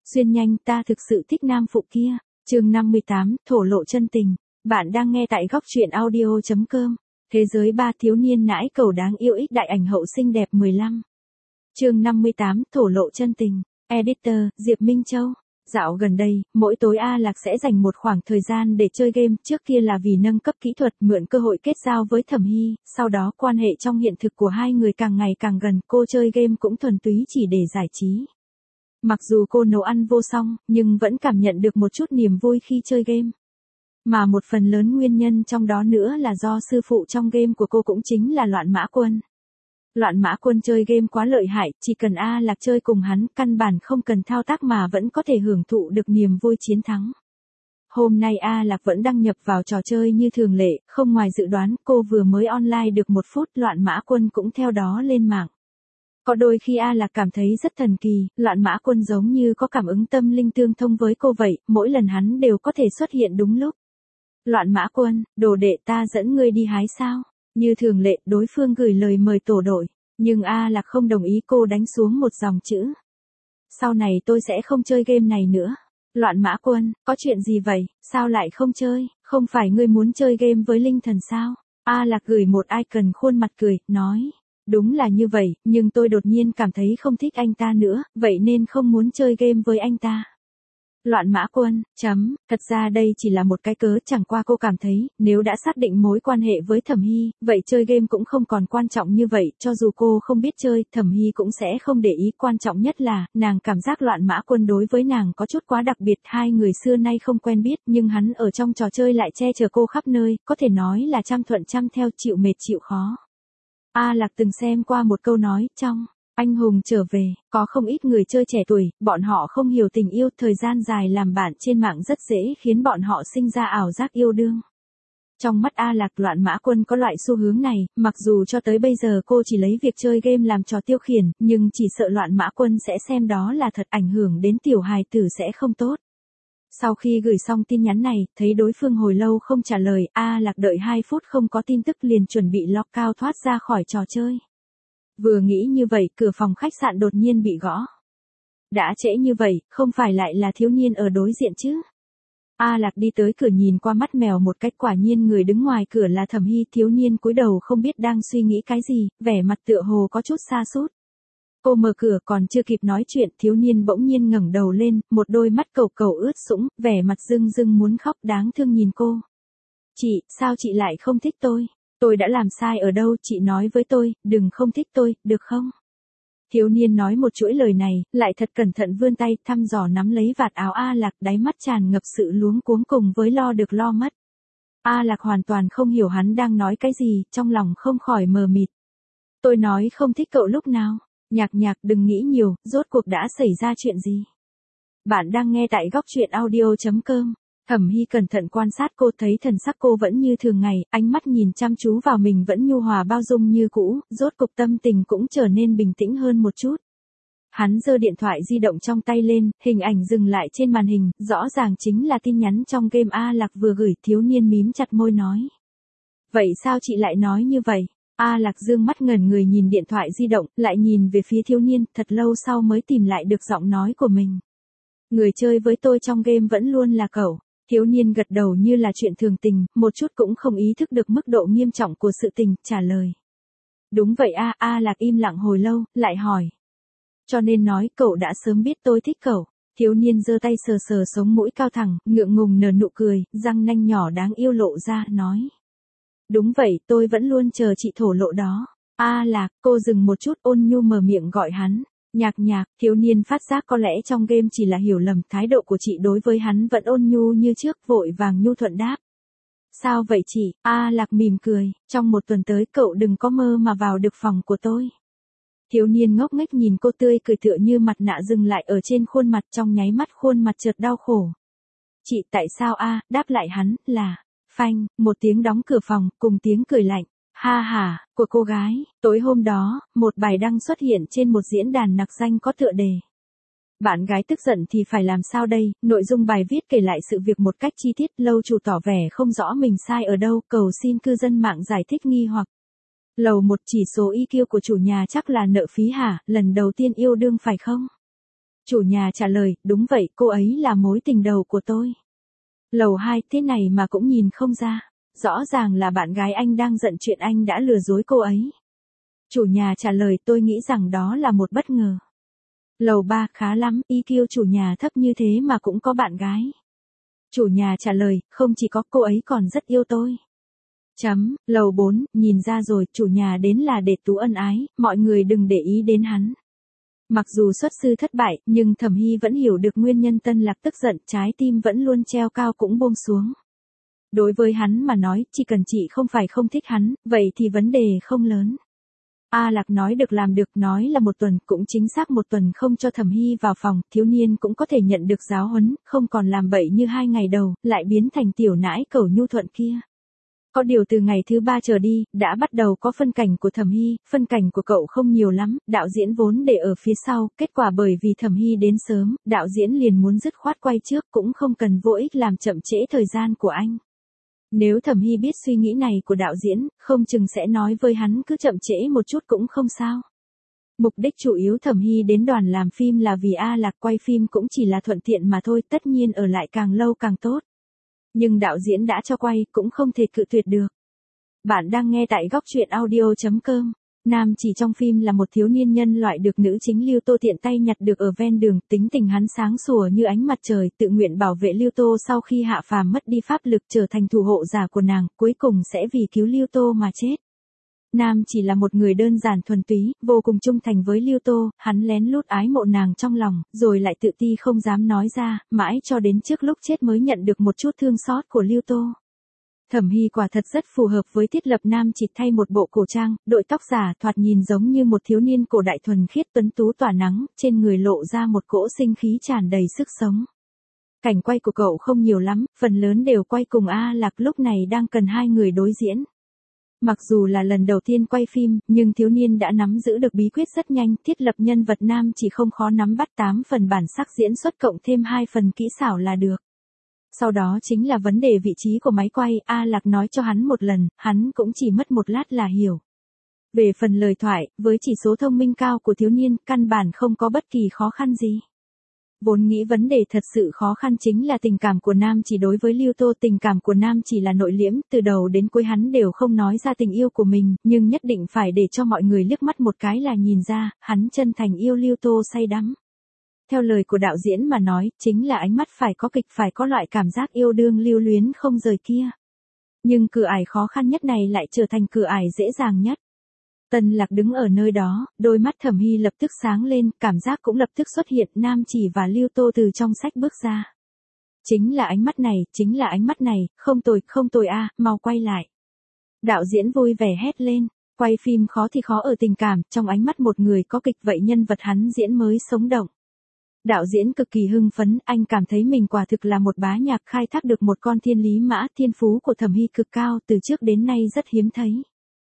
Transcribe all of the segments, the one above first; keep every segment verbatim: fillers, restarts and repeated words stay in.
Xuyên nhanh, ta thực sự thích nam phụ kia. Chương năm mươi tám, thổ lộ chân tình. Bạn đang nghe tại góc truyện audio chấm com. Thế giới ba thiếu niên nãi cầu đáng yêu ích đại ảnh hậu xinh đẹp mười lăm. Chương năm mươi tám, thổ lộ chân tình. Editor, Diệp Minh Châu. Dạo gần đây, mỗi tối A Lạc sẽ dành một khoảng thời gian để chơi game, trước kia là vì nâng cấp kỹ thuật, mượn cơ hội kết giao với Thẩm Hy, sau đó quan hệ trong hiện thực của hai người càng ngày càng gần, cô chơi game cũng thuần túy chỉ để giải trí. Mặc dù cô nấu ăn vô song, nhưng vẫn cảm nhận được một chút niềm vui khi chơi game. Mà một phần lớn nguyên nhân trong đó nữa là do sư phụ trong game của cô cũng chính là Loạn Mã Quân. Loạn Mã Quân chơi game quá lợi hại, chỉ cần A Lạc chơi cùng hắn, căn bản không cần thao tác mà vẫn có thể hưởng thụ được niềm vui chiến thắng. Hôm nay A Lạc vẫn đăng nhập vào trò chơi như thường lệ, không ngoài dự đoán, cô vừa mới online được một phút, Loạn Mã Quân cũng theo đó lên mạng. Có đôi khi A Lạc cảm thấy rất thần kỳ, Loạn Mã Quân giống như có cảm ứng tâm linh tương thông với cô vậy, mỗi lần hắn đều có thể xuất hiện đúng lúc. Loạn Mã Quân, đồ đệ ta dẫn ngươi đi hái sao? Như thường lệ, đối phương gửi lời mời tổ đội, nhưng A Lạc không đồng ý, cô đánh xuống một dòng chữ. Sau này tôi sẽ không chơi game này nữa. Loạn Mã Quân, có chuyện gì vậy, sao lại không chơi, không phải ngươi muốn chơi game với Linh Thần sao? A Lạc gửi một icon khuôn mặt cười, nói. Đúng là như vậy, nhưng tôi đột nhiên cảm thấy không thích anh ta nữa, vậy nên không muốn chơi game với anh ta. Loạn Mã Quân, chấm, thật ra đây chỉ là một cái cớ, chẳng qua cô cảm thấy, nếu đã xác định mối quan hệ với Thẩm Hy, vậy chơi game cũng không còn quan trọng như vậy, cho dù cô không biết chơi, Thẩm Hy cũng sẽ không để ý, quan trọng nhất là, nàng cảm giác Loạn Mã Quân đối với nàng có chút quá đặc biệt, hai người xưa nay không quen biết, nhưng hắn ở trong trò chơi lại che chở cô khắp nơi, có thể nói là trăm thuận trăm theo, chịu mệt chịu khó. A Lạc từng xem qua một câu nói, trong Anh Hùng Trở Về, có không ít người chơi trẻ tuổi, bọn họ không hiểu tình yêu, thời gian dài làm bạn trên mạng rất dễ khiến bọn họ sinh ra ảo giác yêu đương. Trong mắt A Lạc, Loạn Mã Quân có loại xu hướng này, mặc dù cho tới bây giờ cô chỉ lấy việc chơi game làm trò tiêu khiển, nhưng chỉ sợ Loạn Mã Quân sẽ xem đó là thật, ảnh hưởng đến tiểu hài tử sẽ không tốt. Sau khi gửi xong tin nhắn này, thấy đối phương hồi lâu không trả lời, A Lạc đợi hai phút không có tin tức liền chuẩn bị lockout thoát ra khỏi trò chơi. Vừa nghĩ như vậy, cửa phòng khách sạn đột nhiên bị gõ. Đã trễ như vậy, không phải lại là thiếu niên ở đối diện chứ? A Lạc đi tới cửa nhìn qua mắt mèo một cách, quả nhiên người đứng ngoài cửa là Thẩm Hy, thiếu niên cúi đầu không biết đang suy nghĩ cái gì, vẻ mặt tựa hồ có chút sa sút. Cô mở cửa còn chưa kịp nói chuyện, thiếu niên bỗng nhiên ngẩng đầu lên, một đôi mắt cầu cầu ướt sũng, vẻ mặt rưng rưng muốn khóc, đáng thương nhìn cô. Chị, sao chị lại không thích tôi? Tôi đã làm sai ở đâu, chị nói với tôi, đừng không thích tôi, được không? Thiếu niên nói một chuỗi lời này, lại thật cẩn thận vươn tay, thăm dò nắm lấy vạt áo A Lạc, đáy mắt tràn ngập sự luống cuống cùng với lo được lo mất. A Lạc hoàn toàn không hiểu hắn đang nói cái gì, trong lòng không khỏi mờ mịt. Tôi nói không thích cậu lúc nào? Nhạc nhạc, đừng nghĩ nhiều, rốt cuộc đã xảy ra chuyện gì? Bạn đang nghe tại góc truyện audio chấm com. Thẩm Hy cẩn thận quan sát cô, thấy thần sắc cô vẫn như thường ngày, ánh mắt nhìn chăm chú vào mình vẫn nhu hòa bao dung như cũ, rốt cục tâm tình cũng trở nên bình tĩnh hơn một chút. Hắn giơ điện thoại di động trong tay lên, hình ảnh dừng lại trên màn hình, rõ ràng chính là tin nhắn trong game A Lạc vừa gửi, thiếu niên mím chặt môi nói. Vậy sao chị lại nói như vậy? A Lạc dương mắt ngẩn người nhìn điện thoại di động, lại nhìn về phía thiếu niên, thật lâu sau mới tìm lại được giọng nói của mình. Người chơi với tôi trong game vẫn luôn là cậu. Thiếu niên gật đầu như là chuyện thường tình, một chút cũng không ý thức được mức độ nghiêm trọng của sự tình, trả lời. Đúng vậy a, A Lạc im lặng hồi lâu, lại hỏi. Cho nên nói cậu đã sớm biết tôi thích cậu. Thiếu niên giơ tay sờ sờ sống mũi cao thẳng, ngượng ngùng nở nụ cười, răng nanh nhỏ đáng yêu lộ ra, nói. Đúng vậy, tôi vẫn luôn chờ chị thổ lộ đó. A Lạc, cô dừng một chút, ôn nhu mở miệng gọi hắn. Nhạc nhạc, thiếu niên phát giác có lẽ trong game chỉ là hiểu lầm, thái độ của chị đối với hắn vẫn ôn nhu như trước, vội vàng nhu thuận đáp. Sao vậy chị? A Lạc mỉm cười, trong một tuần tới cậu đừng có mơ mà vào được phòng của tôi. Thiếu niên ngốc nghếch nhìn cô, tươi cười tựa như mặt nạ dừng lại ở trên khuôn mặt, trong nháy mắt khuôn mặt chợt đau khổ. Chị tại sao a? Đáp lại hắn, là, phanh, một tiếng đóng cửa phòng, cùng tiếng cười lạnh. Ha ha, của cô gái, tối hôm đó, một bài đăng xuất hiện trên một diễn đàn nặc danh có tựa đề. Bạn gái tức giận thì phải làm sao đây, nội dung bài viết kể lại sự việc một cách chi tiết, lâu chủ tỏ vẻ không rõ mình sai ở đâu, cầu xin cư dân mạng giải thích nghi hoặc. Lầu một chỉ số i kiu của chủ nhà chắc là nợ phí hả, lần đầu tiên yêu đương phải không? Chủ nhà trả lời, đúng vậy, cô ấy là mối tình đầu của tôi. Lầu hai, thế này mà cũng nhìn không ra. Rõ ràng là bạn gái anh đang giận chuyện anh đã lừa dối cô ấy. Chủ nhà trả lời, tôi nghĩ rằng đó là một bất ngờ. Lầu ba, khá lắm, i kiu chủ nhà thấp như thế mà cũng có bạn gái. Chủ nhà trả lời, không chỉ có, cô ấy còn rất yêu tôi. Chấm, lầu bốn, nhìn ra rồi, chủ nhà đến là để tú ân ái, mọi người đừng để ý đến hắn. Mặc dù xuất sư thất bại, nhưng Thẩm Hy vẫn hiểu được nguyên nhân Tân Lạc tức giận, trái tim vẫn luôn treo cao cũng buông xuống. Đối với hắn mà nói, chỉ cần chị không phải không thích hắn, vậy thì vấn đề không lớn. A Lạc nói được làm được, nói là một tuần, cũng chính xác một tuần không cho Thẩm Hy vào phòng, thiếu niên cũng có thể nhận được giáo huấn, không còn làm bậy như hai ngày đầu, lại biến thành tiểu nãi cẩu nhu thuận kia. Có điều từ ngày thứ ba trở đi, đã bắt đầu có phân cảnh của Thẩm Hy, phân cảnh của cậu không nhiều lắm, đạo diễn vốn để ở phía sau, kết quả bởi vì Thẩm Hy đến sớm, đạo diễn liền muốn dứt khoát quay trước, cũng không cần vô ích làm chậm trễ thời gian của anh. Nếu Thẩm Hy biết suy nghĩ này của đạo diễn, không chừng sẽ nói với hắn cứ chậm trễ một chút cũng không sao. Mục đích chủ yếu Thẩm Hy đến đoàn làm phim là vì A Lạc quay phim cũng chỉ là thuận tiện mà thôi, tất nhiên ở lại càng lâu càng tốt. Nhưng đạo diễn đã cho quay, cũng không thể cự tuyệt được. Bạn đang nghe tại góc truyện audio chấm com. Nam chỉ trong phim là một thiếu niên nhân loại được nữ chính Lưu Tô tiện tay nhặt được ở ven đường, tính tình hắn sáng sủa như ánh mặt trời, tự nguyện bảo vệ Lưu Tô sau khi hạ phàm mất đi pháp lực trở thành thủ hộ giả của nàng, cuối cùng sẽ vì cứu Lưu Tô mà chết. Nam chỉ là một người đơn giản thuần túy, vô cùng trung thành với Lưu Tô, hắn lén lút ái mộ nàng trong lòng, rồi lại tự ti không dám nói ra, mãi cho đến trước lúc chết mới nhận được một chút thương xót của Lưu Tô. Thẩm Hy quả thật rất phù hợp với thiết lập nam chỉ thay một bộ cổ trang, đội tóc giả thoạt nhìn giống như một thiếu niên cổ đại thuần khiết tuấn tú tỏa nắng, trên người lộ ra một cỗ sinh khí tràn đầy sức sống. Cảnh quay của cậu không nhiều lắm, phần lớn đều quay cùng A Lạc, lúc này đang cần hai người đối diễn. Mặc dù là lần đầu tiên quay phim, nhưng thiếu niên đã nắm giữ được bí quyết rất nhanh, thiết lập nhân vật nam chỉ không khó nắm bắt, tám phần bản sắc diễn xuất cộng thêm hai phần kỹ xảo là được. Sau đó chính là vấn đề vị trí của máy quay, A Lạc nói cho hắn một lần, hắn cũng chỉ mất một lát là hiểu. Về phần lời thoại, với chỉ số thông minh cao của thiếu niên, căn bản không có bất kỳ khó khăn gì. Vốn nghĩ vấn đề thật sự khó khăn chính là tình cảm của nam chỉ đối với Lưu Tô, tình cảm của nam chỉ là nội liễm, từ đầu đến cuối hắn đều không nói ra tình yêu của mình, nhưng nhất định phải để cho mọi người liếc mắt một cái là nhìn ra, hắn chân thành yêu Lưu Tô say đắm. Theo lời của đạo diễn mà nói, chính là ánh mắt phải có kịch, phải có loại cảm giác yêu đương lưu luyến không rời kia. Nhưng cửa ải khó khăn nhất này lại trở thành cửa ải dễ dàng nhất. Tân Lạc đứng ở nơi đó, đôi mắt Thẩm Hy lập tức sáng lên, cảm giác cũng lập tức xuất hiện, nam chỉ và Lưu Tô từ trong sách bước ra. Chính là ánh mắt này, chính là ánh mắt này, không tồi, không tồi a, mau quay lại. Đạo diễn vui vẻ hét lên, quay phim khó thì khó ở tình cảm, trong ánh mắt một người có kịch vậy nhân vật hắn diễn mới sống động. Đạo diễn cực kỳ hưng phấn, anh cảm thấy mình quả thực là một bá nhạc, khai thác được một con thiên lý mã, thiên phú của Thẩm Hy cực cao, từ trước đến nay rất hiếm thấy.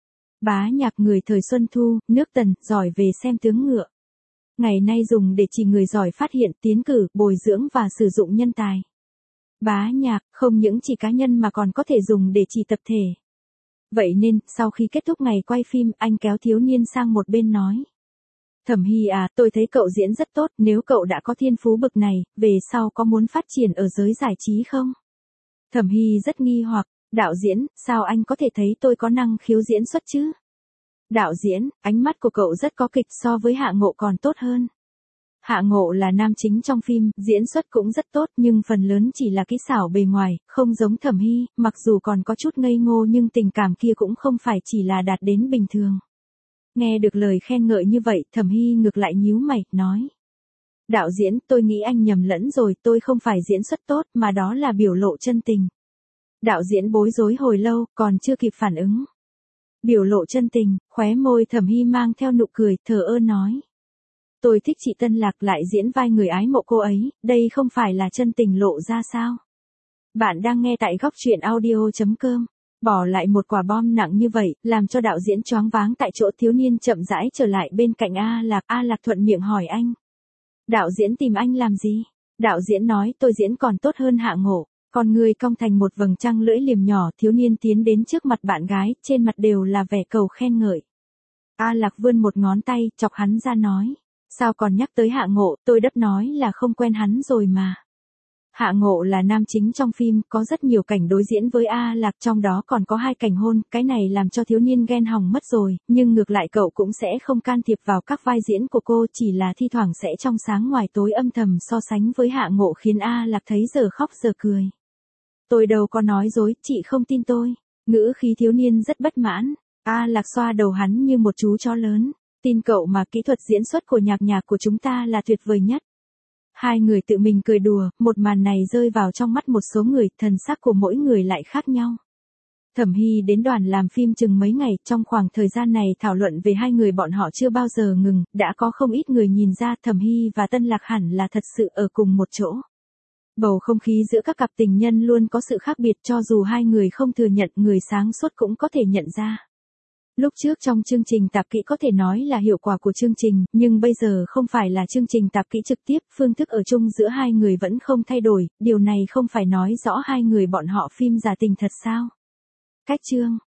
Bá nhạc người thời Xuân Thu, nước Tần, giỏi về xem tướng ngựa. Ngày nay dùng để chỉ người giỏi phát hiện, tiến cử, bồi dưỡng và sử dụng nhân tài. Bá nhạc, không những chỉ cá nhân mà còn có thể dùng để chỉ tập thể. Vậy nên, sau khi kết thúc ngày quay phim, anh kéo thiếu niên sang một bên nói. Thẩm Hy à, tôi thấy cậu diễn rất tốt, nếu cậu đã có thiên phú bực này, về sau có muốn phát triển ở giới giải trí không? Thẩm Hy rất nghi hoặc, đạo diễn, sao anh có thể thấy tôi có năng khiếu diễn xuất chứ? Đạo diễn, ánh mắt của cậu rất có kịch, so với Hạ Ngộ còn tốt hơn. Hạ Ngộ là nam chính trong phim, diễn xuất cũng rất tốt nhưng phần lớn chỉ là kỹ xảo bề ngoài, không giống Thẩm Hy, mặc dù còn có chút ngây ngô nhưng tình cảm kia cũng không phải chỉ là đạt đến bình thường. Nghe được lời khen ngợi như vậy, Thẩm Hy ngược lại nhíu mày, nói. Đạo diễn, tôi nghĩ anh nhầm lẫn rồi, tôi không phải diễn xuất tốt, mà đó là biểu lộ chân tình. Đạo diễn bối rối hồi lâu, còn chưa kịp phản ứng. Biểu lộ chân tình, khóe môi Thẩm Hy mang theo nụ cười, thờ ơ nói. Tôi thích chị Tân Lạc, lại diễn vai người ái mộ cô ấy, đây không phải là chân tình lộ ra sao? Bạn đang nghe tại góc truyện audio chấm com. Bỏ lại một quả bom nặng như vậy, làm cho đạo diễn choáng váng tại chỗ, thiếu niên chậm rãi trở lại bên cạnh A Lạc, A Lạc thuận miệng hỏi anh. Đạo diễn tìm anh làm gì? Đạo diễn nói tôi diễn còn tốt hơn Hạ Ngộ, con người cong thành một vầng trăng lưỡi liềm nhỏ, thiếu niên tiến đến trước mặt bạn gái, trên mặt đều là vẻ cầu khen ngợi. A Lạc vươn một ngón tay, chọc hắn ra nói. Sao còn nhắc tới Hạ Ngộ, tôi đáp nói là không quen hắn rồi mà. Hạ Ngộ là nam chính trong phim, có rất nhiều cảnh đối diễn với A Lạc, trong đó còn có hai cảnh hôn, cái này làm cho thiếu niên ghen hỏng mất rồi, nhưng ngược lại cậu cũng sẽ không can thiệp vào các vai diễn của cô, chỉ là thi thoảng sẽ trong sáng ngoài tối âm thầm so sánh với Hạ Ngộ khiến A Lạc thấy giờ khóc giờ cười. Tôi đâu có nói dối, chị không tin tôi. Ngữ khí thiếu niên rất bất mãn. A Lạc xoa đầu hắn như một chú chó lớn. Tin cậu mà, kỹ thuật diễn xuất của nhạc nhạc của chúng ta là tuyệt vời nhất. Hai người tự mình cười đùa, một màn này rơi vào trong mắt một số người, thần sắc của mỗi người lại khác nhau. Thẩm Hy đến đoàn làm phim chừng mấy ngày, trong khoảng thời gian này thảo luận về hai người bọn họ chưa bao giờ ngừng, đã có không ít người nhìn ra Thẩm Hy và Tân Lạc hẳn là thật sự ở cùng một chỗ. Bầu không khí giữa các cặp tình nhân luôn có sự khác biệt, cho dù hai người không thừa nhận, người sáng suốt cũng có thể nhận ra. Lúc trước trong chương trình tạp kỹ có thể nói là hiệu quả của chương trình, nhưng bây giờ không phải là chương trình tạp kỹ trực tiếp, phương thức ở chung giữa hai người vẫn không thay đổi, điều này không phải nói rõ hai người bọn họ phim giả tình thật sao? Cách chương